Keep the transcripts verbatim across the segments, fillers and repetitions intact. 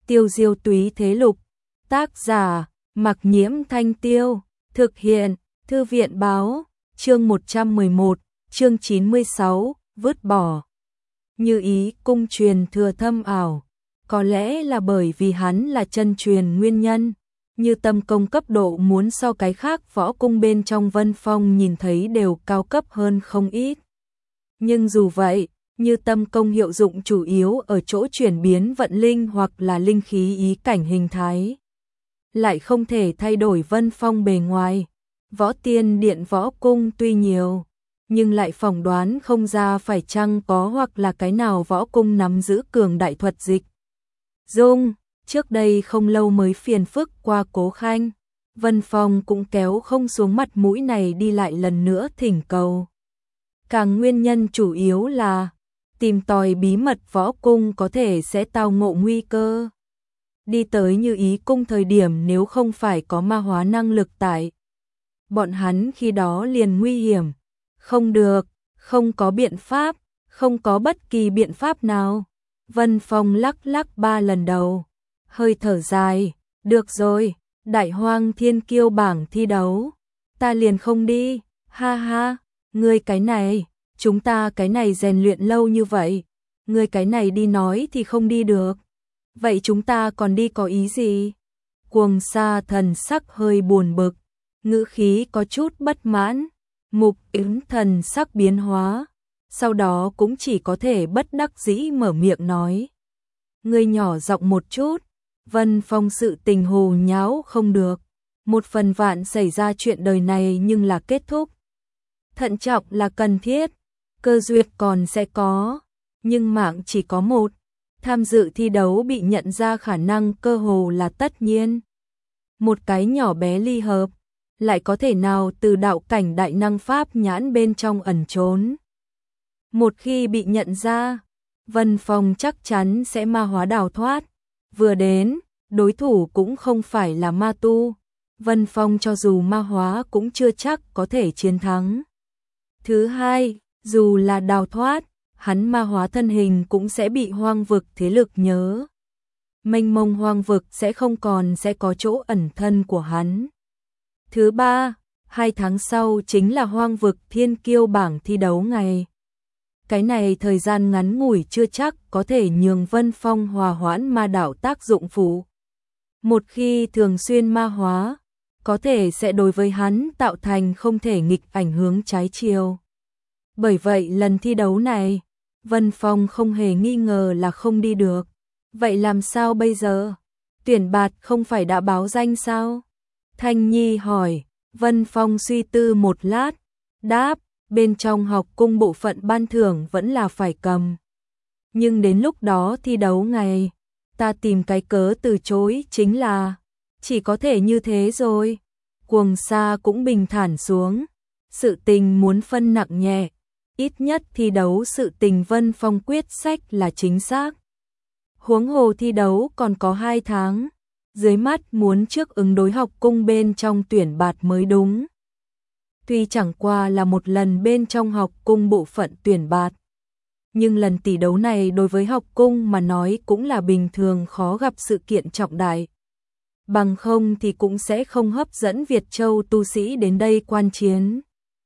Tiêu Diêu Túy Thế Lục, tác giả, Mặc Nhiễm Thanh Tiêu, thực hiện, Thư viện Báo, chương một trăm mười một, chương chín mươi sáu, vứt bỏ. Như Ý cung truyền thừa thâm ảo, có lẽ là bởi vì hắn là chân truyền nguyên nhân, Như Tâm công cấp độ muốn so cái khác võ cung bên trong Vân Phong nhìn thấy đều cao cấp hơn không ít. Nhưng dù vậy, Như Tâm công hiệu dụng chủ yếu ở chỗ chuyển biến vận linh hoặc là linh khí ý cảnh hình thái, lại không thể thay đổi Vân Phong bề ngoài. Võ Tiên Điện võ cung tuy nhiều, nhưng lại phỏng đoán không ra phải chăng có hoặc là cái nào võ cung nắm giữ cường đại thuật dịch dung. Trước đây không lâu mới phiền phức qua Cố Khanh, Vân Phong cũng kéo không xuống mặt mũi này đi lại lần nữa thỉnh cầu. Càng nguyên nhân chủ yếu là tìm tòi bí mật võ cung có thể sẽ tao ngộ nguy cơ. Đi tới Như Ý cung thời điểm nếu không phải có ma hóa năng lực tại, bọn hắn khi đó liền nguy hiểm. Không được, không có biện pháp, không có bất kỳ biện pháp nào. Vân Phong lắc lắc ba lần đầu, hơi thở dài, được rồi, Đại Hoang Thiên Kiêu bảng thi đấu, ta liền không đi, ha ha, ngươi cái này, chúng ta cái này rèn luyện lâu như vậy, ngươi cái này đi nói thì không đi được, vậy chúng ta còn đi có ý gì? Cuồng Sa thần sắc hơi buồn bực, ngữ khí có chút bất mãn. Mục Ứng thần sắc biến hóa, sau đó cũng chỉ có thể bất đắc dĩ mở miệng nói. Ngươi nhỏ giọng một chút, Vân Phong sự tình hồ nháo không được, một phần vạn xảy ra chuyện đời này nhưng là kết thúc. Thận trọng là cần thiết, cơ duyệt còn sẽ có, nhưng mạng chỉ có một, tham dự thi đấu bị nhận ra khả năng cơ hồ là tất nhiên. Một cái nhỏ bé ly hợp, lại có thể nào từ đạo cảnh đại năng pháp nhãn bên trong ẩn trốn. Một khi bị nhận ra, Vân Phong chắc chắn sẽ ma hóa đào thoát. Vừa đến, đối thủ cũng không phải là ma tu. Vân Phong cho dù ma hóa cũng chưa chắc có thể chiến thắng. Thứ hai, dù là đào thoát, hắn ma hóa thân hình cũng sẽ bị hoang vực thế lực nhớ. Mênh mông hoang vực sẽ không còn sẽ có chỗ ẩn thân của hắn. Thứ ba, hai tháng sau chính là Hoang vực Thiên Kiêu bảng thi đấu ngày. Cái này thời gian ngắn ngủi chưa chắc có thể nhường Vân Phong hòa hoãn ma đạo tác dụng phụ. Một khi thường xuyên ma hóa, có thể sẽ đối với hắn tạo thành không thể nghịch ảnh hướng trái chiều. Bởi vậy lần thi đấu này, Vân Phong không hề nghi ngờ là không đi được. Vậy làm sao bây giờ? Tuyển bạt không phải đã báo danh sao? Thanh Nhi hỏi. Vân Phong suy tư một lát, đáp, bên trong học cung bộ phận ban thưởng vẫn là phải cầm. Nhưng đến lúc đó thi đấu ngày, ta tìm cái cớ từ chối chính là, chỉ có thể như thế rồi. Cuồng Sa cũng bình thản xuống, sự tình muốn phân nặng nhẹ, ít nhất thi đấu sự tình Vân Phong quyết sách là chính xác. Huống hồ thi đấu còn có hai tháng. Dưới mắt muốn trước ứng đối học cung bên trong tuyển bạt mới đúng. Tuy chẳng qua là một lần bên trong học cung bộ phận tuyển bạt, nhưng lần tỷ đấu này đối với học cung mà nói cũng là bình thường khó gặp sự kiện trọng đại. Bằng không thì cũng sẽ không hấp dẫn Việt Châu tu sĩ đến đây quan chiến.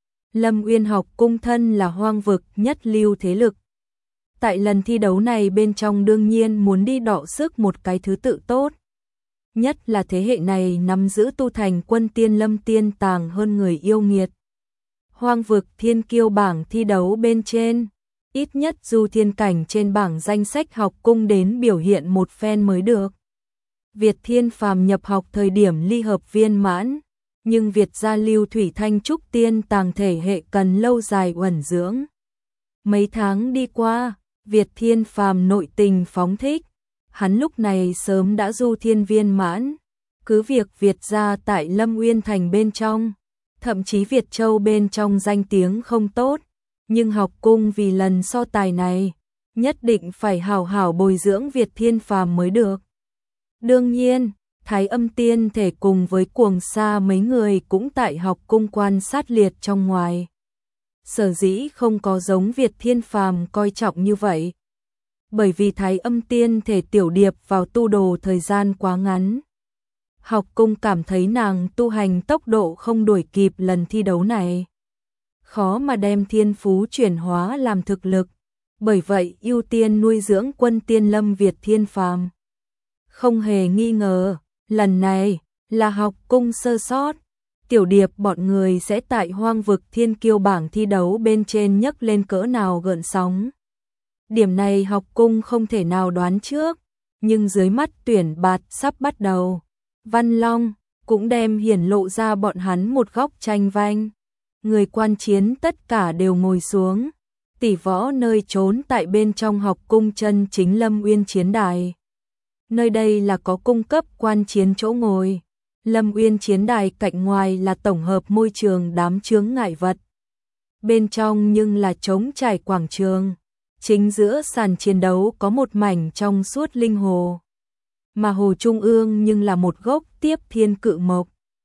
Lâm Uyên học cung thân là hoang vực nhất lưu thế lực. Tại lần thi đấu này bên trong đương nhiên muốn đi đọ sức một cái thứ tự tốt. Nhất là thế hệ này nắm giữ tu thành quân tiên lâm tiên tàng hơn người yêu nghiệt. Hoang vực Thiên Kiêu bảng thi đấu bên trên, ít nhất Du Thiên Cảnh trên bảng danh sách học cung đến biểu hiện một phen mới được. Việt Thiên Phàm nhập học thời điểm ly hợp viên mãn, nhưng Việt gia lưu thủy thanh trúc tiên tàng thể hệ cần lâu dài uẩn dưỡng. Mấy tháng đi qua, Việt Thiên Phàm nội tình phóng thích. Hắn lúc này sớm đã du thiên viên mãn, cứ việc Việt gia tại Lâm Uyên thành bên trong, thậm chí Việt Châu bên trong danh tiếng không tốt, nhưng học cung vì lần so tài này, nhất định phải hào hảo bồi dưỡng Việt Thiên Phàm mới được. Đương nhiên, Thái Âm Tiên thể cùng với Cuồng Sa mấy người cũng tại học cung quan sát liệt trong ngoài. Sở dĩ không có giống Việt Thiên Phàm coi trọng như vậy, bởi vì Thái Âm tiên thể Tiểu Điệp vào tu đồ thời gian quá ngắn. Học cung cảm thấy nàng tu hành tốc độ không đuổi kịp lần thi đấu này. Khó mà đem thiên phú chuyển hóa làm thực lực, bởi vậy ưu tiên nuôi dưỡng quân tiên Lâm Việt Thiên Phàm. Không hề nghi ngờ, lần này là học cung sơ sót. Tiểu Điệp bọn người sẽ tại Hoang vực Thiên Kiêu bảng thi đấu bên trên nhấc lên cỡ nào gợn sóng. Điểm này học cung không thể nào đoán trước, nhưng dưới mắt tuyển bạt sắp bắt đầu. Văn Long cũng đem hiển lộ ra bọn hắn một góc tranh vanh. Người quan chiến tất cả đều ngồi xuống. Tỷ võ nơi trốn tại bên trong học cung chân chính Lâm Uyên chiến đài. Nơi đây là có cung cấp quan chiến chỗ ngồi. Lâm Uyên chiến đài cạnh ngoài là tổng hợp môi trường đám chướng ngại vật. Bên trong nhưng là trống trải quảng trường. Chính giữa sàn chiến đấu có một mảnh trong suốt linh hồ. Mà hồ trung ương nhưng là một gốc tiếp thiên cự mộc.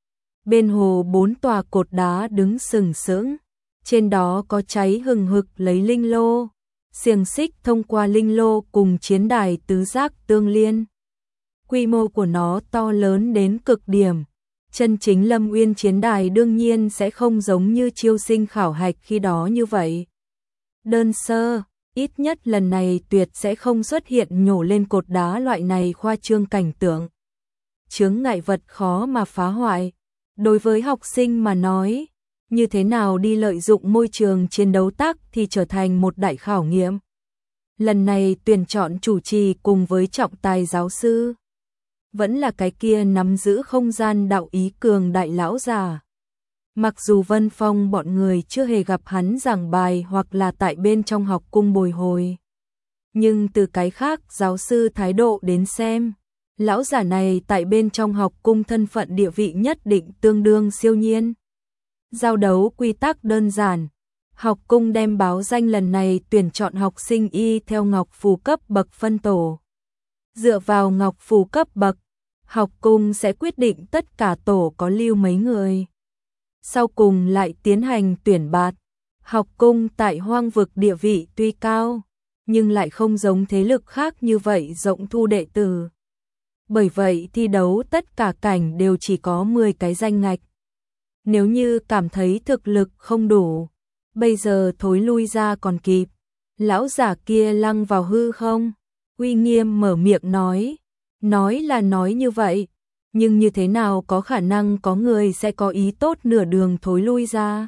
Bên hồ bốn tòa cột đá đứng sừng sững. Trên đó có cháy hừng hực lấy linh lô. Xiềng xích thông qua linh lô cùng chiến đài tứ giác tương liên. Quy mô của nó to lớn đến cực điểm. Chân chính Lâm Uyên chiến đài đương nhiên sẽ không giống như chiêu sinh khảo hạch khi đó như vậy. Đơn sơ, ít nhất lần này tuyệt sẽ không xuất hiện nhổ lên cột đá loại này khoa trương cảnh tượng. Chướng ngại vật khó mà phá hoại. Đối với học sinh mà nói, như thế nào đi lợi dụng môi trường chiến đấu tác thì trở thành một đại khảo nghiệm. Lần này tuyển chọn chủ trì cùng với trọng tài giáo sư. Vẫn là cái kia nắm giữ không gian đạo ý cường đại lão già. Mặc dù Vân Phong bọn người chưa hề gặp hắn giảng bài hoặc là tại bên trong học cung bồi hồi. Nhưng từ cái khác giáo sư thái độ đến xem, lão giả này tại bên trong học cung thân phận địa vị nhất định tương đương siêu nhiên. Giao đấu quy tắc đơn giản. Học cung đem báo danh lần này tuyển chọn học sinh y theo ngọc phù cấp bậc phân tổ. Dựa vào ngọc phù cấp bậc, học cung sẽ quyết định tất cả tổ có lưu mấy người. Sau cùng lại tiến hành tuyển bạt. Học cung tại Hoang vực địa vị tuy cao, nhưng lại không giống thế lực khác như vậy rộng thu đệ tử. Bởi vậy thi đấu tất cả cảnh đều chỉ có mười cái danh ngạch. Nếu như cảm thấy thực lực không đủ, bây giờ thối lui ra còn kịp. Lão giả kia lăng vào hư không, uy nghiêm mở miệng nói. Nói là nói như vậy, nhưng như thế nào có khả năng có người sẽ có ý tốt nửa đường thối lui ra.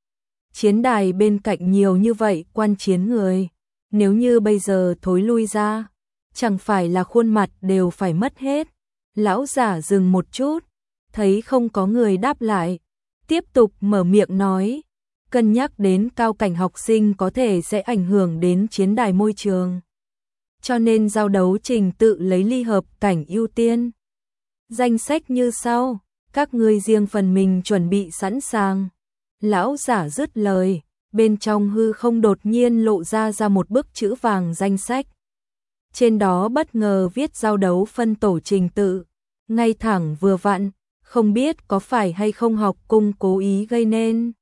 Chiến đài bên cạnh nhiều như vậy quan chiến người, nếu như bây giờ thối lui ra, chẳng phải là khuôn mặt đều phải mất hết. Lão giả dừng một chút, thấy không có người đáp lại, tiếp tục mở miệng nói, cân nhắc đến cao cảnh học sinh có thể sẽ ảnh hưởng đến chiến đài môi trường. Cho nên giao đấu trình tự lấy ly hợp cảnh ưu tiên. Danh sách như sau, các ngươi riêng phần mình chuẩn bị sẵn sàng. Lão giả dứt lời, bên trong hư không đột nhiên lộ ra ra một bức chữ vàng danh sách. Trên đó bất ngờ viết giao đấu phân tổ trình tự, ngay thẳng vừa vặn, không biết có phải hay không học cung cố ý gây nên.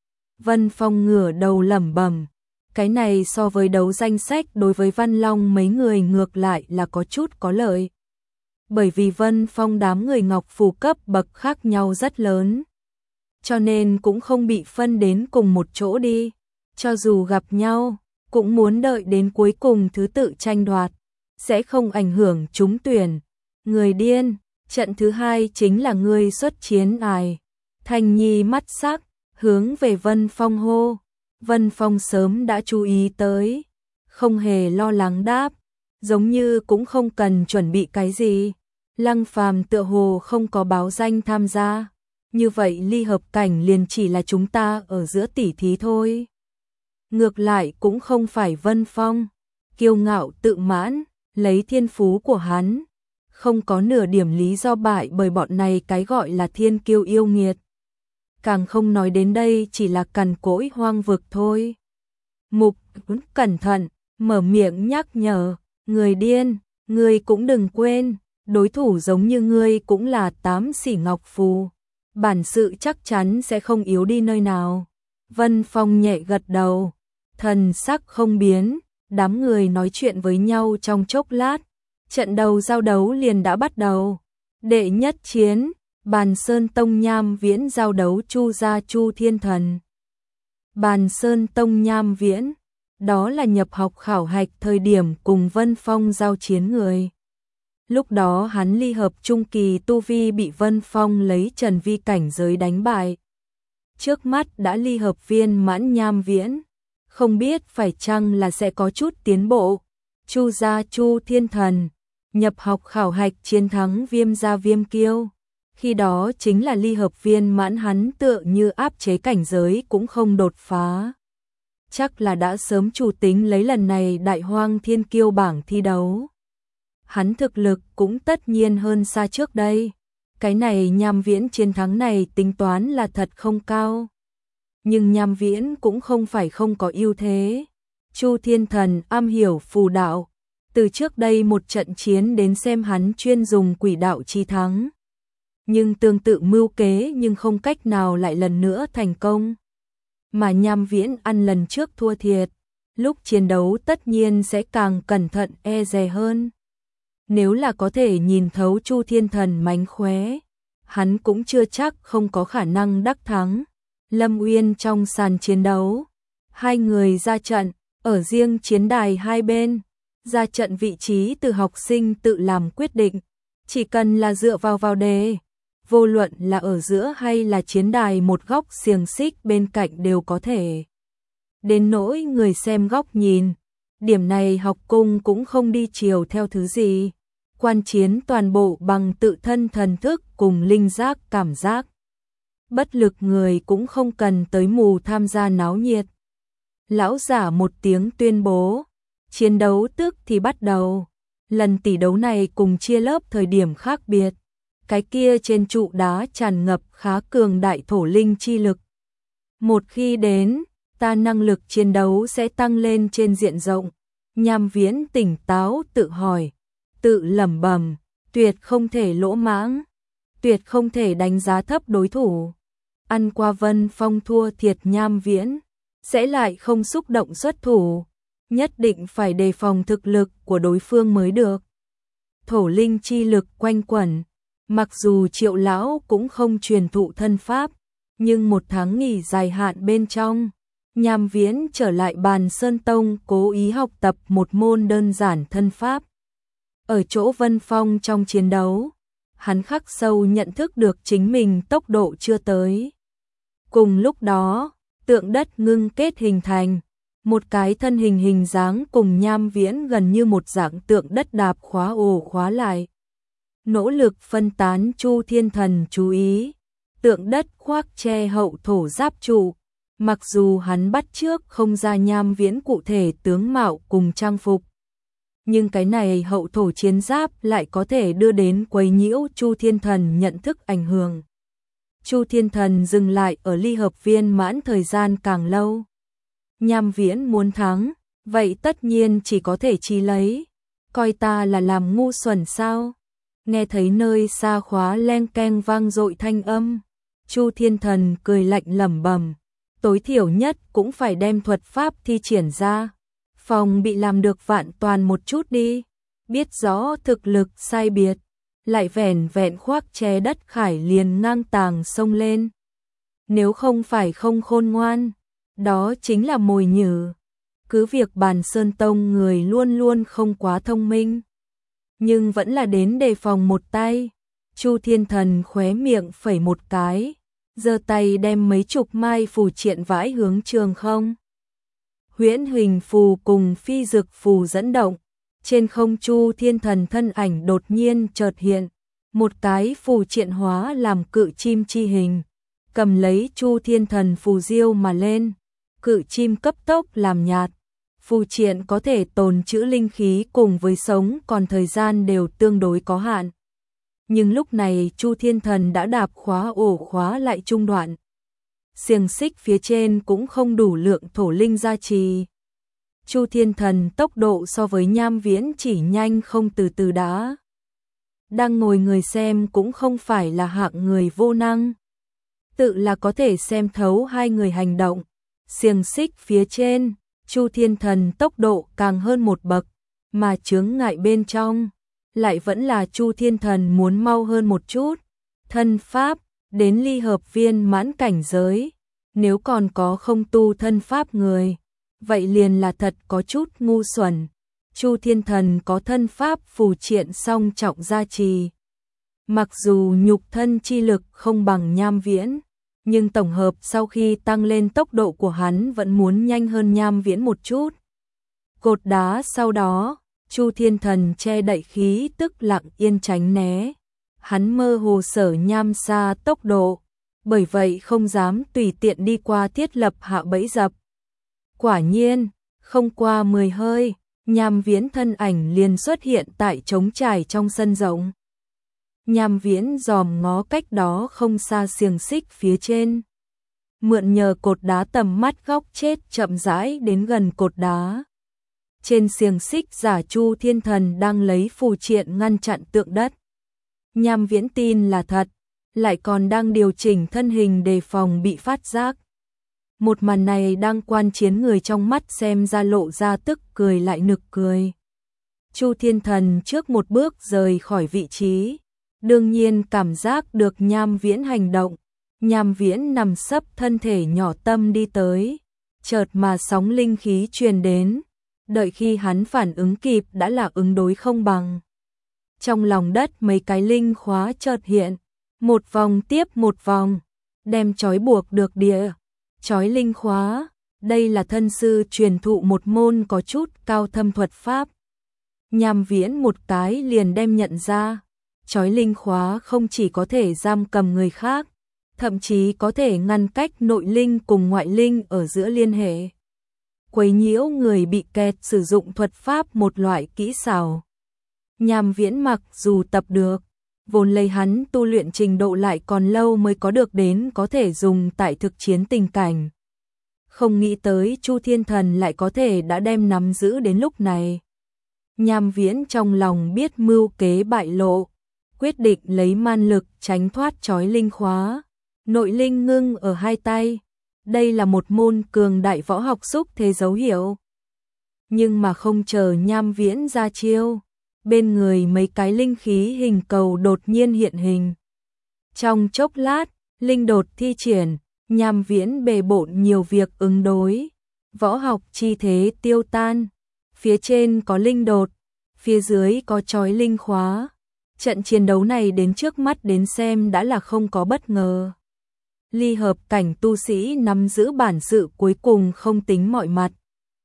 Vân Phong ngửa đầu lẩm bẩm, cái này so với đấu danh sách đối với Văn Long mấy người ngược lại là có chút có lợi. Bởi vì Vân Phong đám người ngọc phù cấp bậc khác nhau rất lớn, cho nên cũng không bị phân đến cùng một chỗ đi. Cho dù gặp nhau, cũng muốn đợi đến cuối cùng thứ tự tranh đoạt, sẽ không ảnh hưởng trúng tuyển. Người điên, trận thứ hai chính là ngươi xuất chiến ai. Thanh Nhi mắt sắc, hướng về Vân Phong hô. Vân Phong sớm đã chú ý tới, không hề lo lắng đáp, giống như cũng không cần chuẩn bị cái gì. Lăng Phàm tựa hồ không có báo danh tham gia, như vậy ly hợp cảnh liền chỉ là chúng ta ở giữa tỉ thí thôi. Ngược lại cũng không phải Vân Phong kiêu ngạo tự mãn, lấy thiên phú của hắn, không có nửa điểm lý do bại bởi bọn này cái gọi là thiên kiêu yêu nghiệt. Càng không nói đến đây chỉ là cằn cỗi hoang vực thôi. Mục cẩn thận, mở miệng nhắc nhở, người điên, ngươi cũng đừng quên, đối thủ giống như ngươi cũng là tám xỉ ngọc phù, bản sự chắc chắn sẽ không yếu đi nơi nào. Vân Phong nhẹ gật đầu, thần sắc không biến, Đám người nói chuyện với nhau trong chốc lát, trận đầu giao đấu liền đã bắt đầu. Đệ nhất chiến, Bàn Sơn Tông Nham Viễn giao đấu Chu gia Chu Thiên Thần. Bàn Sơn Tông Nham Viễn, đó là nhập học khảo hạch thời điểm cùng Vân Phong giao chiến người. Lúc đó hắn ly hợp trung kỳ tu vi bị Vân Phong lấy trần vi cảnh giới đánh bại. Trước mắt đã ly hợp viên mãn Nham Viễn, không biết phải chăng là sẽ có chút tiến bộ. Chu gia Chu Thiên Thần, nhập học khảo hạch chiến thắng Viêm gia Viêm Kiêu. Khi đó chính là ly hợp viên mãn, hắn tựa như áp chế cảnh giới cũng không đột phá. Chắc là đã sớm chủ tính lấy lần này Đại Hoang Thiên Kiêu bảng thi đấu. Hắn thực lực cũng tất nhiên hơn xa trước đây. Cái này Nham Viễn chiến thắng này tính toán là thật không cao. Nhưng Nham Viễn cũng không phải không có ưu thế. Chu Thiên Thần am hiểu phù đạo. Từ trước đây một trận chiến đến xem hắn chuyên dùng quỷ đạo chi thắng. Nhưng tương tự mưu kế nhưng không cách nào lại lần nữa thành công. Mà Nham Viễn ăn lần trước thua thiệt, lúc chiến đấu tất nhiên sẽ càng cẩn thận e dè hơn. Nếu là có thể nhìn thấu Chu Thiên Thần mánh khóe, hắn cũng chưa chắc không có khả năng đắc thắng. Lâm Uyên trong sàn chiến đấu, hai người ra trận, ở riêng chiến đài hai bên, ra trận vị trí từ học sinh tự làm quyết định, chỉ cần là dựa vào vào đề. Vô luận là ở giữa hay là chiến đài một góc xiềng xích bên cạnh đều có thể. Đến nỗi người xem góc nhìn, điểm này học cung cũng không đi chiều theo thứ gì. Quan chiến toàn bộ bằng tự thân thần thức cùng linh giác cảm giác. Bất lực người cũng không cần tới mù tham gia náo nhiệt. Lão giả một tiếng tuyên bố, chiến đấu tức thì bắt đầu. Lần tỷ đấu này cùng chia lớp thời điểm khác biệt. Cái kia trên trụ đá tràn ngập khá cường đại thổ linh chi lực. Một khi đến, ta năng lực chiến đấu sẽ tăng lên trên diện rộng. Nham Viễn tỉnh táo tự hỏi, tự lẩm bẩm, tuyệt không thể lỗ mãng, tuyệt không thể đánh giá thấp đối thủ. Ăn qua Vân Phong thua thiệt Nham Viễn, sẽ lại không xúc động xuất thủ, nhất định phải đề phòng thực lực của đối phương mới được. Thổ linh chi lực quanh quẩn. Mặc dù Triệu lão cũng không truyền thụ thân pháp, nhưng một tháng nghỉ dài hạn bên trong, Nham Viễn trở lại Bàn Sơn Tông cố ý học tập một môn đơn giản thân pháp. Ở chỗ Vân Phong trong chiến đấu, hắn khắc sâu nhận thức được chính mình tốc độ chưa tới. Cùng lúc đó, tượng đất ngưng kết hình thành, một cái thân hình hình dáng cùng Nham Viễn gần như một dạng tượng đất đạp khóa ổ khóa lại. Nỗ lực phân tán Chu Thiên Thần chú ý, tượng đất khoác che hậu thổ giáp trụ, mặc dù hắn bắt trước không ra Nham Viễn cụ thể tướng mạo cùng trang phục. Nhưng cái này hậu thổ chiến giáp lại có thể đưa đến quấy nhiễu Chu Thiên Thần nhận thức ảnh hưởng. Chu Thiên Thần dừng lại ở ly hợp viên mãn thời gian càng lâu. Nham Viễn muốn thắng, vậy tất nhiên chỉ có thể chi lấy. Coi ta là làm ngu xuẩn sao? Nghe thấy nơi xa khóa len keng vang dội thanh âm, Chu Thiên Thần cười lạnh lẩm bẩm, tối thiểu nhất cũng phải đem thuật pháp thi triển ra, phòng bị làm được vạn toàn một chút đi, biết rõ thực lực sai biệt, lại vẻn vẹn khoác che đất khải liền ngang tàng xông lên. Nếu không phải không khôn ngoan, đó chính là mồi nhử. Cứ việc Bàn Sơn Tông người luôn luôn không quá thông minh, nhưng vẫn là đến đề phòng một tay. Chu Thiên Thần khóe miệng phẩy một cái, giơ tay đem mấy chục mai phù triện vãi hướng trường không. Huyễn Huỳnh phù cùng Phi Dực phù dẫn động, trên không Chu Thiên Thần thân ảnh đột nhiên chợt hiện, một cái phù triện hóa làm cự chim chi hình, cầm lấy Chu Thiên Thần phù diêu mà lên, cự chim cấp tốc làm nhạt. Phù triện có thể tồn trữ linh khí cùng với sống còn thời gian đều tương đối có hạn. Nhưng lúc này Chu Thiên Thần đã đạp khóa ổ khóa lại trung đoạn. Xiềng xích phía trên cũng không đủ lượng thổ linh gia trì. Chu Thiên Thần tốc độ so với Nham Viễn chỉ nhanh không từ từ đã. Đang ngồi người xem cũng không phải là hạng người vô năng. Tự là có thể xem thấu hai người hành động. Xiềng xích phía trên, Chu Thiên Thần tốc độ càng hơn một bậc, mà chướng ngại bên trong lại vẫn là Chu Thiên Thần muốn mau hơn một chút. Thân pháp đến ly hợp viên mãn cảnh giới, nếu còn có không tu thân pháp người, vậy liền là thật có chút ngu xuẩn. Chu Thiên Thần có thân pháp phù triện song trọng gia trì. Mặc dù nhục thân chi lực không bằng Nham Viễn, nhưng tổng hợp sau khi tăng lên tốc độ của hắn vẫn muốn nhanh hơn Nham Viễn một chút. Cột đá sau đó, Chu Thiên Thần che đậy khí tức lặng yên tránh né. Hắn mơ hồ sở Nham xa tốc độ, bởi vậy không dám tùy tiện đi qua thiết lập hạ bẫy dập. Quả nhiên, không qua mười hơi, Nham Viễn thân ảnh liền xuất hiện tại trống trải trong sân rộng. Nham Viễn dòm ngó cách đó không xa xiềng xích phía trên. Mượn nhờ cột đá tầm mắt góc chết chậm rãi đến gần cột đá. Trên xiềng xích giả Chu Thiên Thần đang lấy phù triện ngăn chặn tượng đất. Nham Viễn tin là thật, lại còn đang điều chỉnh thân hình đề phòng bị phát giác. Một màn này đang quan chiến người trong mắt xem ra lộ ra tức cười lại nực cười. Chu Thiên Thần trước một bước rời khỏi vị trí, đương nhiên cảm giác được Nham Viễn hành động. Nham Viễn nằm sấp thân thể nhỏ tâm đi tới, chợt mà sóng linh khí truyền đến, đợi khi hắn phản ứng kịp đã là ứng đối không bằng. Trong lòng đất mấy cái linh khóa chợt hiện, một vòng tiếp một vòng, đem trói buộc được địa. Trói linh khóa, đây là thân sư truyền thụ một môn có chút cao thâm thuật pháp. Nham Viễn một cái liền đem nhận ra, trói linh khóa không chỉ có thể giam cầm người khác, thậm chí có thể ngăn cách nội linh cùng ngoại linh ở giữa liên hệ. Quấy nhiễu người bị kẹt sử dụng thuật pháp một loại kỹ xảo. Nham Viễn mặc dù tập được, vốn lấy hắn tu luyện trình độ lại còn lâu mới có được đến có thể dùng tại thực chiến tình cảnh. Không nghĩ tới Chu Thiên Thần lại có thể đã đem nắm giữ đến lúc này. Nham Viễn trong lòng biết mưu kế bại lộ, quyết định lấy man lực tránh thoát trói linh khóa. Nội linh ngưng ở hai tay, đây là một môn cường đại võ học xúc thế dấu hiệu. Nhưng mà không chờ Nham Viễn ra chiêu, bên người mấy cái linh khí hình cầu đột nhiên hiện hình. Trong chốc lát, linh đột thi triển, Nham Viễn bề bộn nhiều việc ứng đối. Võ học chi thế tiêu tan, phía trên có linh đột, phía dưới có trói linh khóa. Trận chiến đấu này đến trước mắt đến xem đã là không có bất ngờ. Ly hợp cảnh tu sĩ nắm giữ bản sự cuối cùng không tính mọi mặt.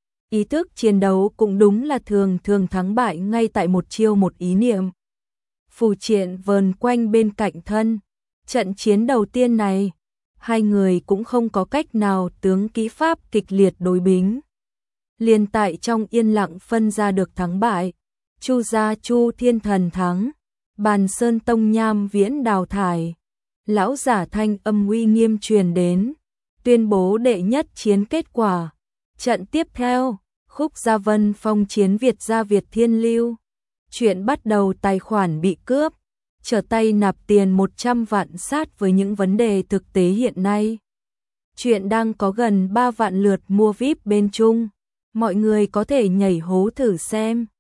Ý thức chiến đấu cũng đúng là thường thường thắng bại ngay tại một chiêu một ý niệm. Phù triện vờn quanh bên cạnh thân. Trận chiến đầu tiên này, hai người cũng không có cách nào tướng kỹ pháp kịch liệt đối bính. Liền tại trong yên lặng phân ra được thắng bại. Chu gia Chu Thiên Thần thắng, Bàn Sơn Tông Nham Viễn đào thải. Lão giả thanh âm uy nghiêm truyền đến, tuyên bố đệ nhất chiến kết quả. Trận tiếp theo, Khúc Gia Vân phong chiến Việt gia Việt Thiên Lưu. Chuyện bắt đầu tài khoản bị cướp, trở tay nạp tiền một trăm vạn sát với những vấn đề thực tế hiện nay. Chuyện đang có gần ba vạn lượt mua vi ai pi bên Trung, mọi người có thể nhảy hố thử xem.